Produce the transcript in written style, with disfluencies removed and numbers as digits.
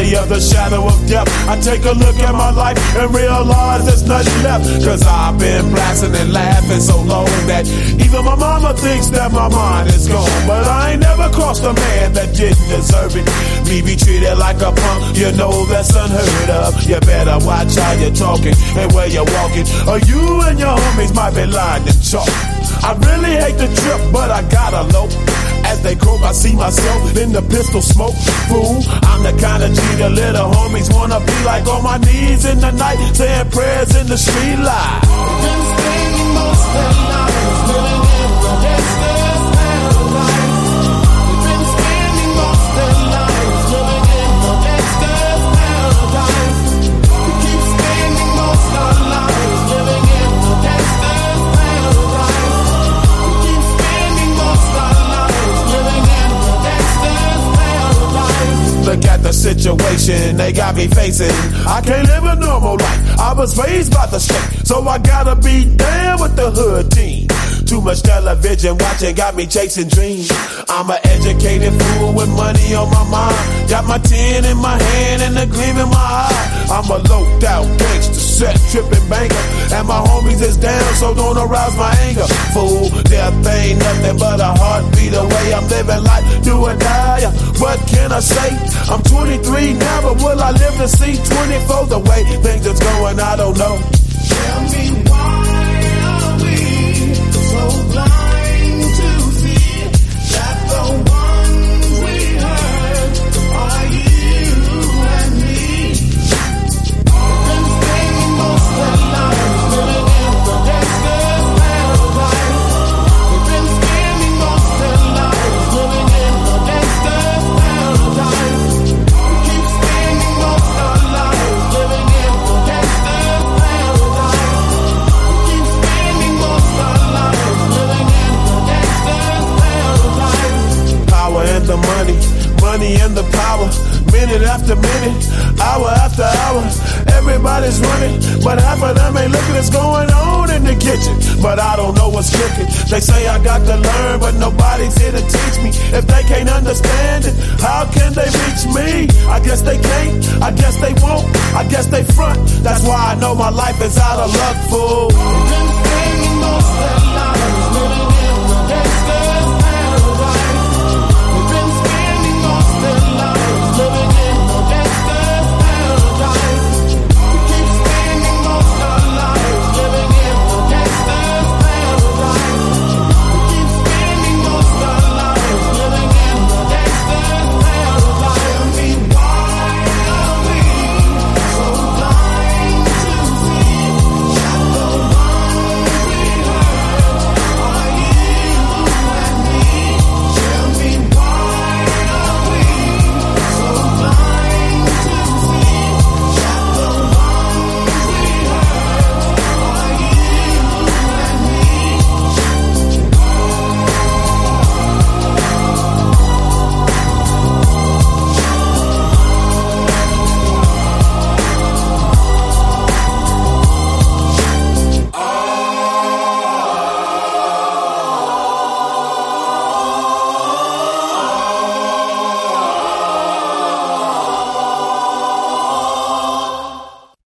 me of the shadow of death. I take a look at my life and realize there's nothing left. Cause I've been blasting and laughing so long that even my mama thinks that my mind is gone. But I ain't never crossed a man that didn't deserve it. Me be treated like a punk, you know that's unheard of. You better watch how you're talking and where you're walking, or you and your homies might be lying to chalk. I really hate the trip, but I gotta low. As they croak, I see myself in the pistol smoke. Fool, I'm the kind of G the little homies wanna be like, on my knees in the night, saying prayers in the street light. Been spending most of their lives living in the gangster's paradise. They've been spending most of their lives living in the gangster's paradise. We keep spending most of our lives living in the gangster's paradise. We keep spending most of our lives living in the gangster's paradise. Look at the situation they got me facing. I can't live a normal life. I was raised by the state, so I gotta be down with the hood team. Too much television watching got me chasing dreams. I'm an educated fool with money on my mind. Got my tin in my hand and a gleam in my eye. I'm a loped out gangster, set tripping banker, and my homies is down, so don't arouse my anger. Fool, death ain't nothing but a heartbeat away. I'm living life, do or die. What can I say? I'm 23 now, but will I live to see 24? The way things is going, I don't know. Tell me why are we so blind to see that the ones we hurt are you and me? We've been spending most of our lives living in the gangster's paradise. We've been spending most of our lives living in the gangster's paradise. We keep spending most of our lives living in the gangster's paradise. We keep spending most of our lives living in the gangster's paradise. Power and the money, money and the power. Minute after minute, hour after hour, everybody's running, but half of them ain't looking what's going on in the kitchen. But I don't know what's cooking. They say I got to learn, but nobody's here to teach me. If they can't understand it, how can they reach me? I guess they can't, I guess they won't, I guess they front. That's why I know my life is out of luck, fool. We've been spending most of